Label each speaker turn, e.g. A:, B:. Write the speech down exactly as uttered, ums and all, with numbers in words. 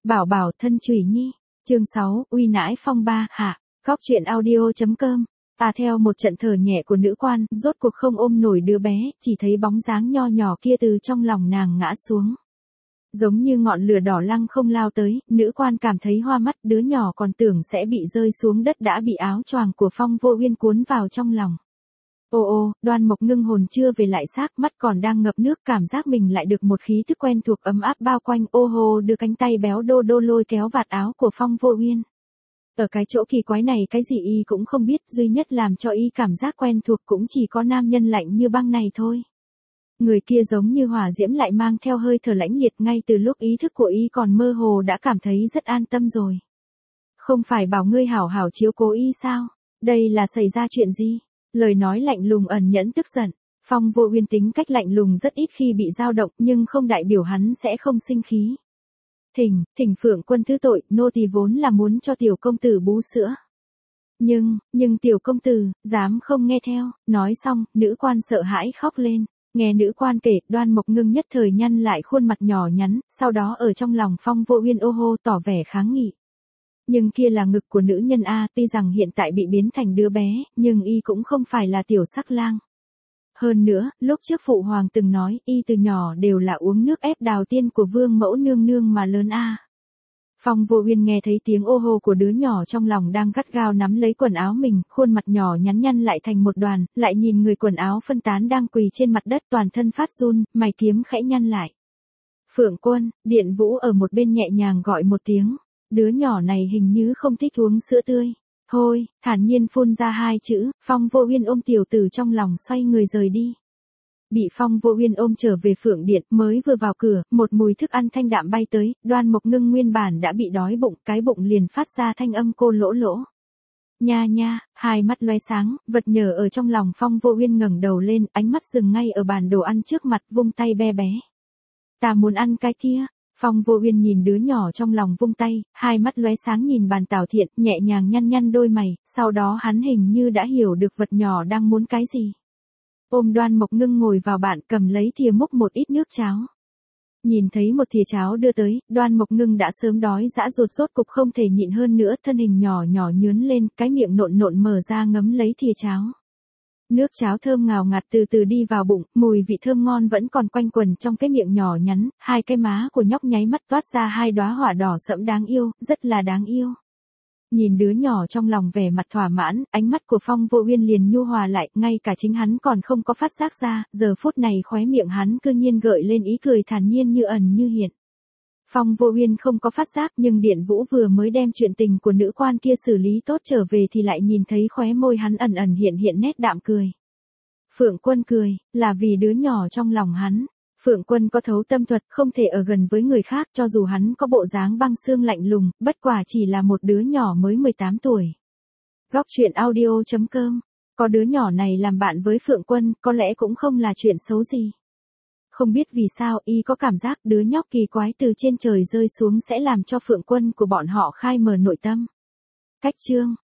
A: Bảo bảo thân Chủy Nhi. Chương sáu, uy nãi phong ba, hạ. Góc truyện audio.com. À theo một trận thở nhẹ của nữ quan, rốt cuộc không ôm nổi đứa bé, chỉ thấy bóng dáng nho nhỏ kia từ trong lòng nàng ngã xuống. Giống như ngọn lửa đỏ lăng không lao tới, nữ quan cảm thấy hoa mắt, đứa nhỏ còn tưởng sẽ bị rơi xuống đất đã bị áo choàng của Phong Vô Uyên cuốn vào trong lòng. Ô ô, Đoan Mộc ngưng hồn chưa về lại xác, mắt còn đang ngập nước, cảm giác mình lại được một khí thức quen thuộc ấm áp bao quanh, ô hô đưa cánh tay béo đô đô lôi kéo vạt áo của Phong Vô Uyên. Ở cái chỗ kỳ quái này cái gì y cũng không biết, duy nhất làm cho y cảm giác quen thuộc cũng chỉ có nam nhân lạnh như băng này thôi. Người kia giống như hỏa diễm lại mang theo hơi thở lãnh liệt, ngay từ lúc ý thức của y còn mơ hồ đã cảm thấy rất an tâm rồi. Không phải bảo ngươi hảo hảo chiếu cố y sao? Đây là xảy ra chuyện gì? Lời nói lạnh lùng ẩn nhẫn tức giận. Phong Vô Uyên tính cách lạnh lùng rất ít khi bị dao động, nhưng không đại biểu hắn sẽ không sinh khí. Thỉnh, thỉnh Phượng Quân thứ tội, nô tỳ vốn là muốn cho tiểu công tử bú sữa. Nhưng, nhưng tiểu công tử, dám không nghe theo, nói xong, nữ quan sợ hãi khóc lên. Nghe nữ quan kể, Đoan Mộc ngưng nhất thời nhăn lại khuôn mặt nhỏ nhắn, sau đó ở trong lòng Phong Vô Uyên ô hô tỏ vẻ kháng nghị. Nhưng kia là ngực của nữ nhân A, tuy rằng hiện tại bị biến thành đứa bé, nhưng y cũng không phải là tiểu sắc lang. Hơn nữa, lúc trước phụ hoàng từng nói, y từ nhỏ đều là uống nước ép đào tiên của vương mẫu nương nương mà lớn A. Phong Vô Uyên nghe thấy tiếng ô hô của đứa nhỏ trong lòng đang gắt gao nắm lấy quần áo mình, khuôn mặt nhỏ nhắn nhăn lại thành một đoàn, lại nhìn người quần áo phân tán đang quỳ trên mặt đất toàn thân phát run, mày kiếm khẽ nhăn lại. Phượng Quân, Điện Vũ ở một bên nhẹ nhàng gọi một tiếng. Đứa nhỏ này hình như không thích uống sữa tươi. Thôi, thản nhiên phun ra hai chữ, Phong Vô Uyên ôm tiểu tử trong lòng xoay người rời đi. Bị Phong Vô Uyên ôm trở về Phượng Điện, mới vừa vào cửa, một mùi thức ăn thanh đạm bay tới, Đoan Mộc ngưng nguyên bản đã bị đói bụng, cái bụng liền phát ra thanh âm cô lỗ lỗ. Nha nha, hai mắt loé sáng, vật nhờ ở trong lòng Phong Vô Uyên ngẩng đầu lên, ánh mắt dừng ngay ở bàn đồ ăn trước mặt, vung tay be bé. Ta muốn ăn cái kia. Phong Vô Uyên nhìn đứa nhỏ trong lòng vung tay, hai mắt lóe sáng nhìn bàn Tào Thiện, nhẹ nhàng nhăn nhăn đôi mày, sau đó hắn hình như đã hiểu được vật nhỏ đang muốn cái gì. Ôm Đoan Mộc ngưng ngồi vào bàn, cầm lấy thìa múc một ít nước cháo. Nhìn thấy một thìa cháo đưa tới, Đoan Mộc ngưng đã sớm đói dã ruột, sốt cục không thể nhịn hơn nữa, thân hình nhỏ nhỏ nhướn lên, cái miệng nộn nộn mở ra ngấm lấy thìa cháo. Nước cháo thơm ngào ngạt từ từ đi vào bụng, mùi vị thơm ngon vẫn còn quanh quẩn trong cái miệng nhỏ nhắn, hai cái má của nhóc nháy mắt toát ra hai đóa hỏa đỏ sẫm đáng yêu, rất là đáng yêu. Nhìn đứa nhỏ trong lòng vẻ mặt thỏa mãn, ánh mắt của Phong Vô Uyên liền nhu hòa lại, ngay cả chính hắn còn không có phát giác ra, giờ phút này khóe miệng hắn cư nhiên gợi lên ý cười thản nhiên như ẩn như hiện. Phong Vô Uyên không có phát giác, nhưng Điện Vũ vừa mới đem chuyện tình của nữ quan kia xử lý tốt trở về thì lại nhìn thấy khóe môi hắn ẩn ẩn hiện hiện nét đạm cười. Phượng Quân cười, là vì đứa nhỏ trong lòng hắn. Phượng Quân có thấu tâm thuật, không thể ở gần với người khác, cho dù hắn có bộ dáng băng xương lạnh lùng, bất quả chỉ là một đứa nhỏ mới mười tám tuổi. Góc truyện audio.com. Có đứa nhỏ này làm bạn với Phượng Quân, có lẽ cũng không là chuyện xấu gì. Không biết vì sao y có cảm giác đứa nhóc kỳ quái từ trên trời rơi xuống sẽ làm cho Phượng Quân của bọn họ khai mở nội tâm. Cách chương